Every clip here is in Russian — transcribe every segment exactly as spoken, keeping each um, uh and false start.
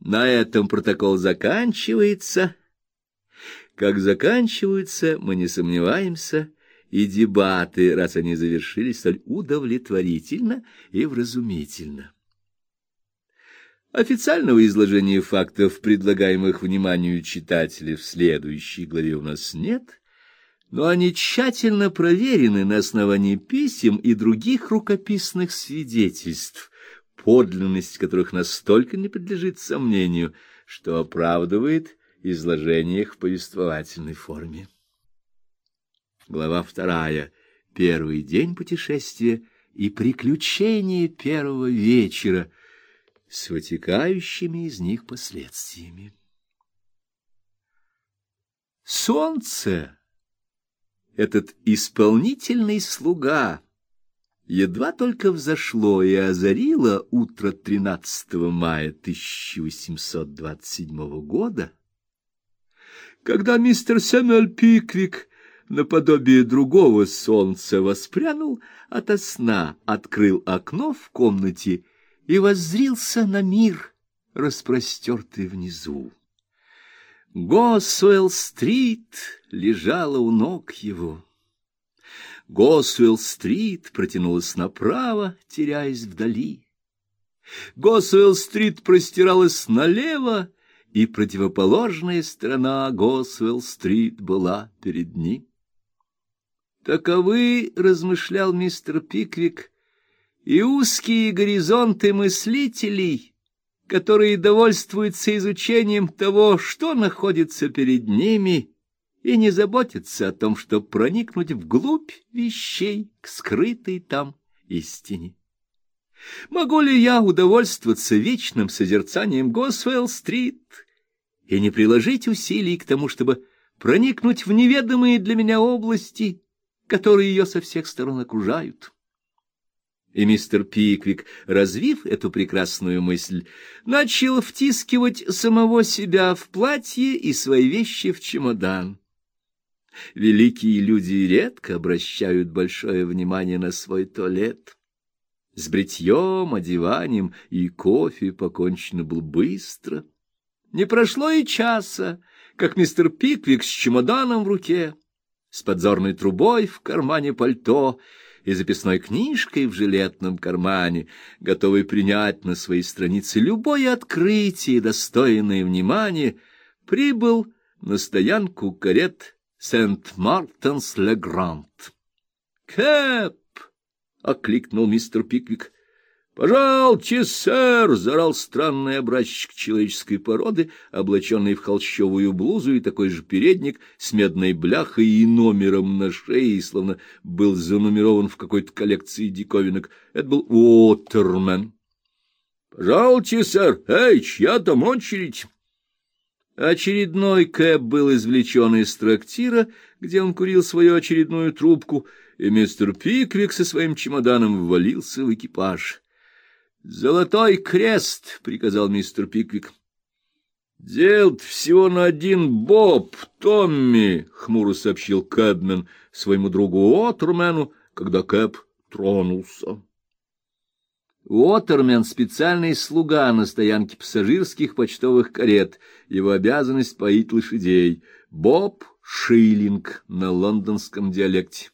На этом протокол заканчивается. Как заканчиваются, мы не сомневаемся, и дебаты, раз они завершились столь удовлетворительно и вразумительно. Официального изложения фактов, предлагаемых вниманию читателя, в следующей главе у нас нет, но они тщательно проверены на основании писем и других рукописных свидетельств, подлинность которых настолько не подлежит сомнению, что оправдывает изложение их в повествовательной форме. Глава вторая. Первый день путешествия и приключения первого вечера с вытекающими из них последствиями. Солнце, этот исполнительный слуга, едва только взошло и озарило утро тринадцатого мая тысяча восемьсот двадцать седьмого года, когда мистер Сэмюэль Пиквик наподобие другого солнца воспрянул ото сна, открыл окно в комнате и воззрился на мир, распростертый внизу. Госуэлл-стрит лежала у ног его. Госуэлл-стрит протянулась направо, теряясь вдали. Госуэлл-стрит простиралась налево, и противоположная сторона Госуэлл-стрит была перед ним. Таковы, размышлял мистер Пиквик, и узкие горизонты мыслителей, которые довольствуются изучением того, что находится перед ними, и не заботятся о том, чтобы проникнуть вглубь вещей к скрытой там истине. Могу ли я удовольствоваться вечным созерцанием Госуэлл-стрит и не приложить усилий к тому, чтобы проникнуть в неведомые для меня области, которые ее со всех сторон окружают? И мистер Пиквик, развив эту прекрасную мысль, начал втискивать самого себя в платье и свои вещи в чемодан. Великие люди редко обращают большое внимание на свой туалет. С бритьем, одеванием и кофе покончено было быстро. Не прошло и часа, как мистер Пиквик с чемоданом в руке, с подзорной трубой в кармане пальто и записной книжкой в жилетном кармане, готовый принять на свои страницы любое открытие, достойное внимания, прибыл на стоянку карет Сент-Мартенс-ле-Гранд. «Кэп!» — окликнул мистер Пиквик. «Пожалуйте, сэр!» — заорал странный образчик человеческой породы, облаченный в холщовую блузу и такой же передник с медной бляхой и номером на шее, словно был занумерован в какой-то коллекции диковинок. Это был Уотермен. «Пожалуйте, сэр! Эй, чья там очередь?» Очередной кэб был извлечен из трактира, где он курил свою очередную трубку, и мистер Пиквик со своим чемоданом ввалился в экипаж. «Золотой крест!» — приказал мистер Пиквик. «Делать всего на один боб, Томми!» — хмуро сообщил кэбмен своему другу Уотермену, когда кэб тронулся. Уотермен — специальный слуга на стоянке пассажирских почтовых карет. Его обязанность — поить лошадей. Боб — шиллинг на лондонском диалекте.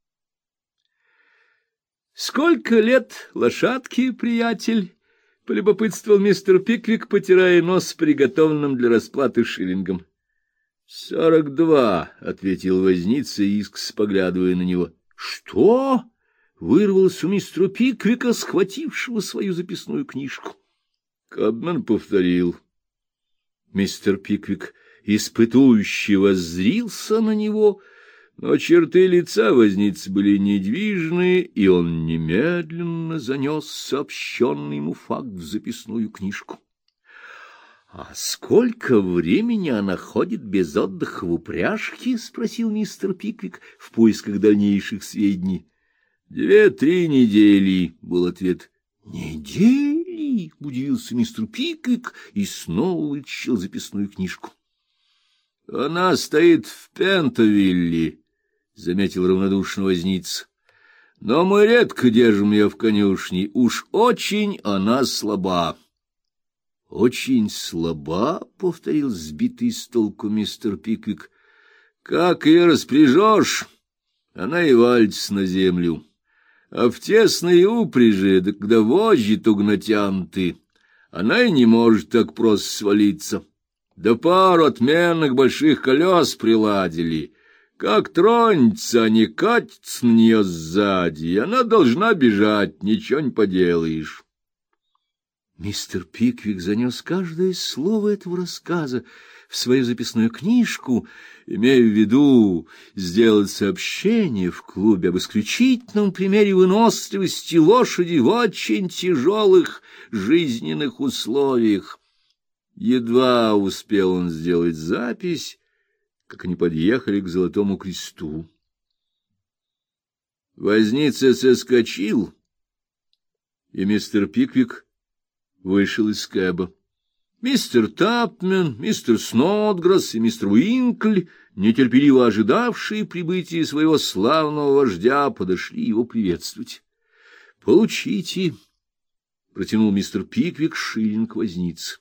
«Сколько лет лошадке, приятель?» — полюбопытствовал мистер Пиквик, потирая нос приготовленным для расплаты шиллингом. «Сорок два», — ответил возница, искоса поглядывая на него. «Что?» — вырвалось у мистера Пиквика, схватившего свою записную книжку. Кэбмен повторил. Мистер Пиквик испытующе воззрился на него, но черты лица возницы были недвижны, и он немедленно занес сообщенный ему факт в записную книжку. — А сколько времени она ходит без отдыха в упряжке? — спросил мистер Пиквик в поисках дальнейших сведений. — Две-три недели, — был ответ. — Недели? — удивился мистер Пиквик и снова вытащил записную книжку. — Она стоит в Пентавилле, — заметил равнодушно возница. — Но мы редко держим ее в конюшне, уж очень она слаба. — Очень слаба, — повторил сбитый с толку мистер Пиквик. — Как ее распряжешь, она и валится на землю. А в тесной упряжи, да когда вожжи туго натянуты, она и не может так просто свалиться. Да пару отменных больших колес приладили. Как тронется, они катятся на нее сзади, и она должна бежать, ничего не поделаешь. Мистер Пиквик занес каждое слово этого рассказа в свою записную книжку, имея в виду сделать сообщение в клубе об исключительном примере выносливости лошади в очень тяжелых жизненных условиях. Едва успел он сделать запись, как они подъехали к Золотому Кресту. Возница соскочил, и мистер Пиквик вышел из кэба. Мистер Тапмен, мистер Снодграсс и мистер Уинкль, нетерпеливо ожидавшие прибытия своего славного вождя, подошли его приветствовать. — Получите, — протянул мистер Пиквик шиллинг возницы.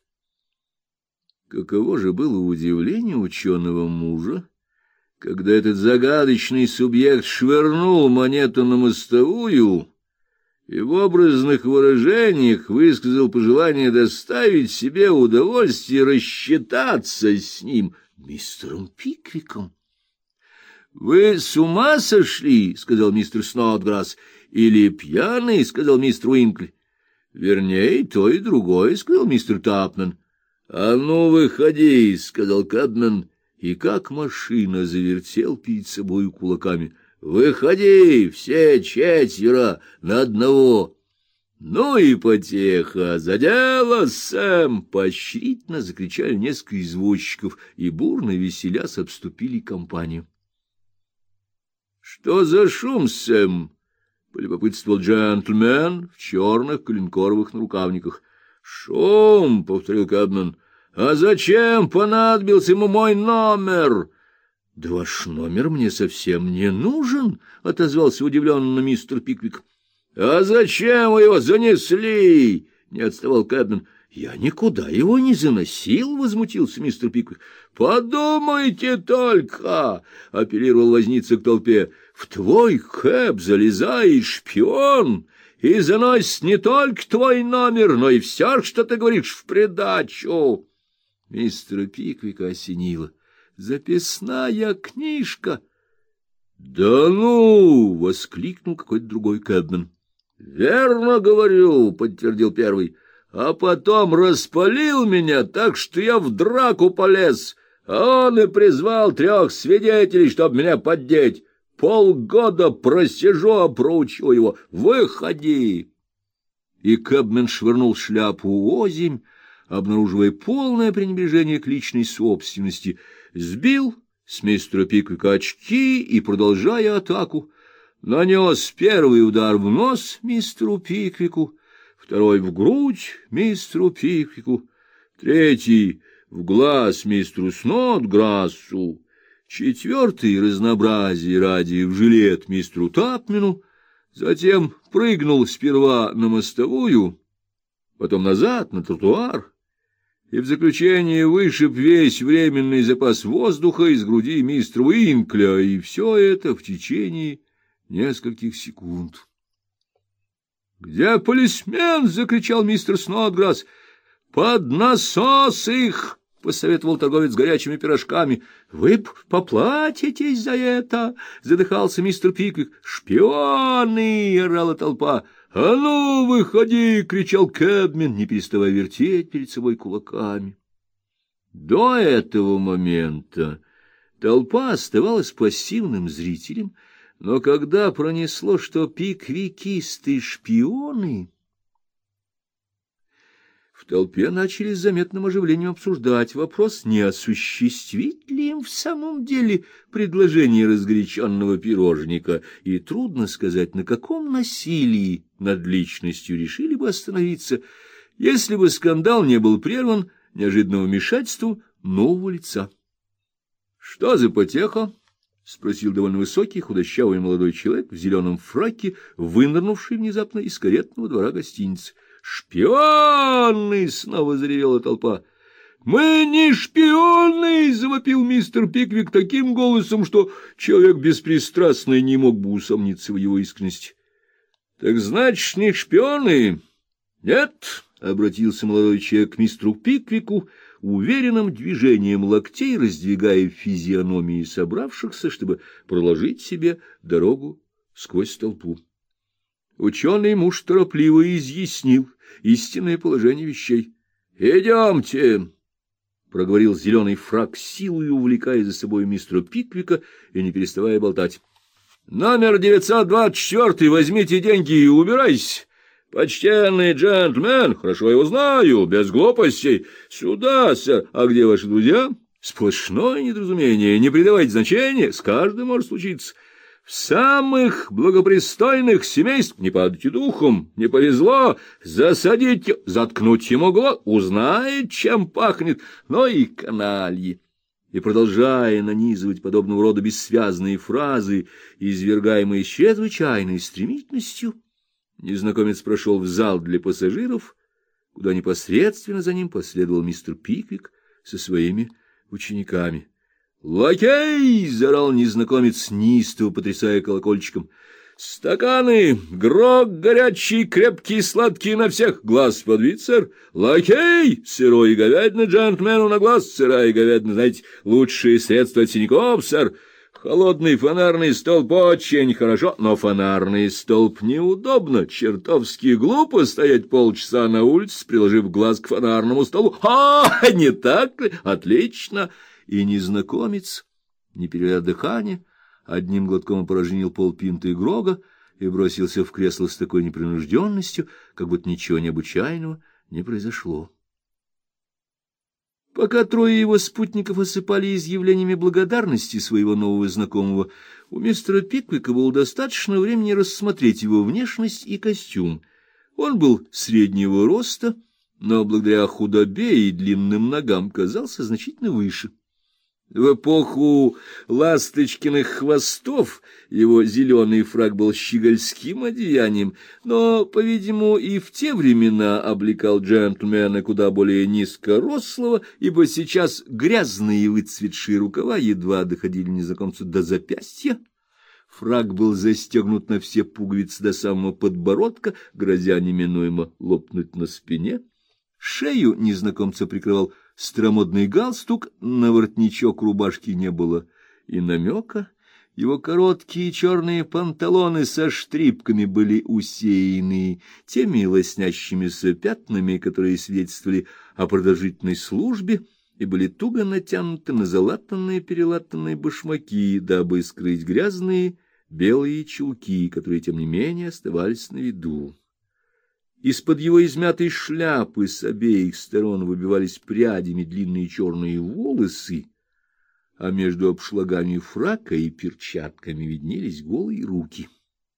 Каково же было удивление ученого мужа, когда этот загадочный субъект швырнул монету на мостовую и в образных выражениях высказал пожелание доставить себе удовольствие рассчитаться с ним, мистером Пиквиком. — Вы с ума сошли, — сказал мистер Снодграсс, — или пьяный, — сказал мистер Уинкль. — Вернее, то и другое, — сказал мистер Тапмен. — А ну, выходи, — сказал Кэбмен, и как машина завертел перед собой кулаками. — Выходи, все четверо на одного. — Ну и потеха! За дело, Сэм! — поощрительно закричали несколько извозчиков, и бурно веселясь обступили компанию. — Что за шум, Сэм? — полюбопытствовал джентльмен в черных коленкоровых нарукавниках. — Шум! — повторил Кэбмен. — А зачем понадобился ему мой номер? — Да ваш номер мне совсем не нужен, — отозвался удивленно мистер Пиквик. — А зачем вы его занесли? — не отставал Кэбмен. — Я никуда его не заносил, — возмутился мистер Пиквик. — Подумайте только, — апеллировал возница к толпе, — в твой кэб залезает шпион и заносит не только твой номер, но и все, что ты говоришь, в придачу. Мистера Пиквика осенило. Записная книжка. — Да ну! — воскликнул какой-то другой Кэбмен. — Верно говорю, — подтвердил первый. — А потом распалил меня так, что я в драку полез, а он и призвал трех свидетелей, чтобы меня поддеть. Полгода просижу, а проучу его. Выходи! И Кэбмен швырнул шляпу озимь, обнаруживая полное пренебрежение к личной собственности, сбил с мистера Пиквика очки и, продолжая атаку, нанес первый удар в нос мистеру Пиквику, второй в грудь мистеру Пиквику, третий в глаз мистеру Снодграссу, четвертый, разнообразие ради, в жилет мистеру Тапмену, затем прыгнул сперва на мостовую, потом назад на тротуар, и в заключение вышиб весь временный запас воздуха из груди мистера Уинкля, и все это в течение нескольких секунд. — Где полисмен? — закричал мистер Снодграсс. — Под насос их! — посоветовал торговец с горячими пирожками. — Вы поплатитесь за это! — задыхался мистер Пиквик. — Шпионы! — орала толпа. — А ну, выходи! — кричал Кэбмен, не переставая вертеть перед собой кулаками. До этого момента толпа оставалась пассивным зрителем, но когда пронесло, что пиквикисты — шпионы, в толпе начали с заметным оживлением обсуждать вопрос, не осуществить ли им в самом деле предложение разгоряченного пирожника, и трудно сказать, на каком насилии над личностью решили бы остановиться, если бы скандал не был прерван неожиданным вмешательством нового лица. — Что за потеха? — спросил довольно высокий, худощавый молодой человек в зеленом фраке, вынырнувший внезапно из каретного двора гостиницы. — «Шпионы!» — снова заревела толпа. «Мы не шпионы!» — завопил мистер Пиквик таким голосом, что человек беспристрастный не мог бы усомниться в его искренности. «Так значит, не шпионы?» «Нет!» — обратился молодой человек к мистеру Пиквику, уверенным движением локтей раздвигая физиономии собравшихся, чтобы проложить себе дорогу сквозь толпу. Ученый муж торопливо изъяснил истинное положение вещей. «Идемте!» — проговорил зеленый фрак силой, увлекая за собой мистера Пиквика и не переставая болтать. «Номер девятьсот двадцать четыре, возьмите деньги и убирайтесь. Почтенный джентльмен, хорошо его знаю, без глупостей. Сюда, сэр. А где ваши друзья? Сплошное недоразумение, не придавайте значения, с каждым может случиться. В самых благопристойных семейств не падайте духом, не повезло, засадите, заткнуть ему глаз, узнает, чем пахнет, но и канальи». И, продолжая нанизывать подобного рода бессвязные фразы, извергаемые чрезвычайной стремительностью, незнакомец прошел в зал для пассажиров, куда непосредственно за ним последовал мистер Пиквик со своими учениками. «Лакей!» — заорал незнакомец, неистово потрясая колокольчиком. «Стаканы! Грог горячий, крепкий, сладкий на всех! Глаз подбит, сэр! Лакей! Сырой и говядина джентльмену на глаз! Сырая говядина, знаете, лучшие средства от синяков, сэр! Холодный фонарный столб очень хорошо, но фонарный столб неудобно, чертовски глупо стоять полчаса на улице, приложив глаз к фонарному столбу. А, не так ли? Отлично!» И незнакомец, не переводя дыхание, одним глотком опорожнил полпинты Грога и бросился в кресло с такой непринужденностью, как будто ничего необычайного не произошло. Пока трое его спутников осыпали изъявлениями благодарности своего нового знакомого, у мистера Пиквика было достаточно времени рассмотреть его внешность и костюм. Он был среднего роста, но благодаря худобе и длинным ногам казался значительно выше. В эпоху ласточкиных хвостов его зеленый фрак был щегольским одеянием, но, по-видимому, и в те времена облекал джентльмена куда более низкорослого, ибо сейчас грязные выцветшие рукава едва доходили незнакомцу до запястья. Фрак был застегнут на все пуговицы до самого подбородка, грозя неминуемо лопнуть на спине. Шею незнакомца прикрывал старомодный галстук, на воротничок рубашки не было и намека. Его короткие черные панталоны со штрипками были усеяны теми лоснящимися пятнами, которые свидетельствовали о продолжительной службе, и были туго натянуты на залатанные перелатанные башмаки, дабы скрыть грязные белые чулки, которые, тем не менее, оставались на виду. Из-под его измятой шляпы с обеих сторон выбивались прядями длинные черные волосы, а между обшлагами фрака и перчатками виднелись голые руки.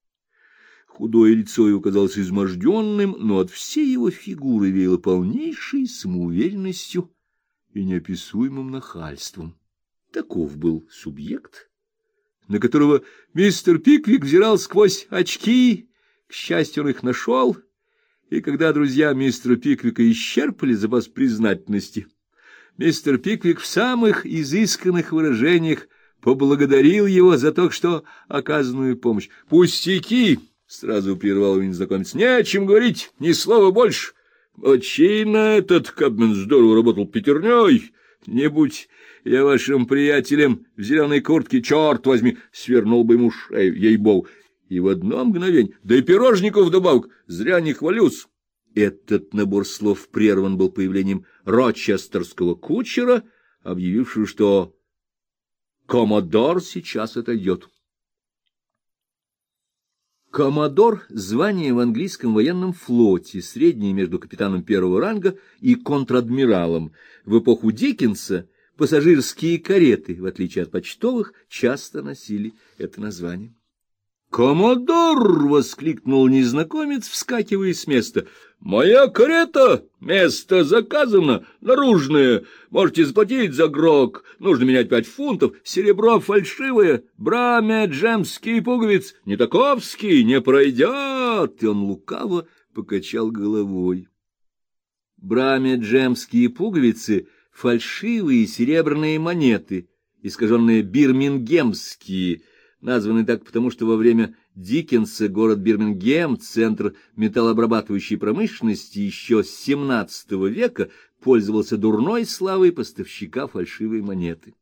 Худое лицо его казалось изможденным, но от всей его фигуры веяло полнейшей самоуверенностью и неописуемым нахальством. Таков был субъект, на которого мистер Пиквик взирал сквозь очки. К счастью, он их нашел. И когда друзья мистера Пиквика исчерпали запас признательности, мистер Пиквик в самых изысканных выражениях поблагодарил его за то, что оказанную помощь. «Пустяки!» — сразу прервал его незнакомец. «Не о чем говорить, ни слова больше. Очевидно, этот Кэбмен здорово работал пятерней. Не будь я вашим приятелем в зеленой куртке, черт возьми, свернул бы ему шею, ей-богу. И в одно мгновенье, да и пирожников вдобавок, зря не хвалюсь». Этот набор слов прерван был появлением рочестерского кучера, объявившего, что коммодор сейчас отойдет. Коммодор — звание в английском военном флоте, среднее между капитаном первого ранга и контр-адмиралом. В эпоху Диккенса пассажирские кареты, в отличие от почтовых, часто носили это название. «Коммодор!» — воскликнул незнакомец, вскакивая с места. «Моя карета! Место заказано! Наружное! Можете заплатить за грог! Нужно менять пять фунтов! Серебро фальшивое! Брамя джемские пуговиц! Не таковский! Не пройдет!» И он лукаво покачал головой. Брамеджемские пуговицы — фальшивые серебряные монеты, искаженные бирмингемские, названы так потому, что во время Диккенса город Бирмингем, центр металлообрабатывающей промышленности, еще с семнадцатого века пользовался дурной славой поставщика фальшивой монеты.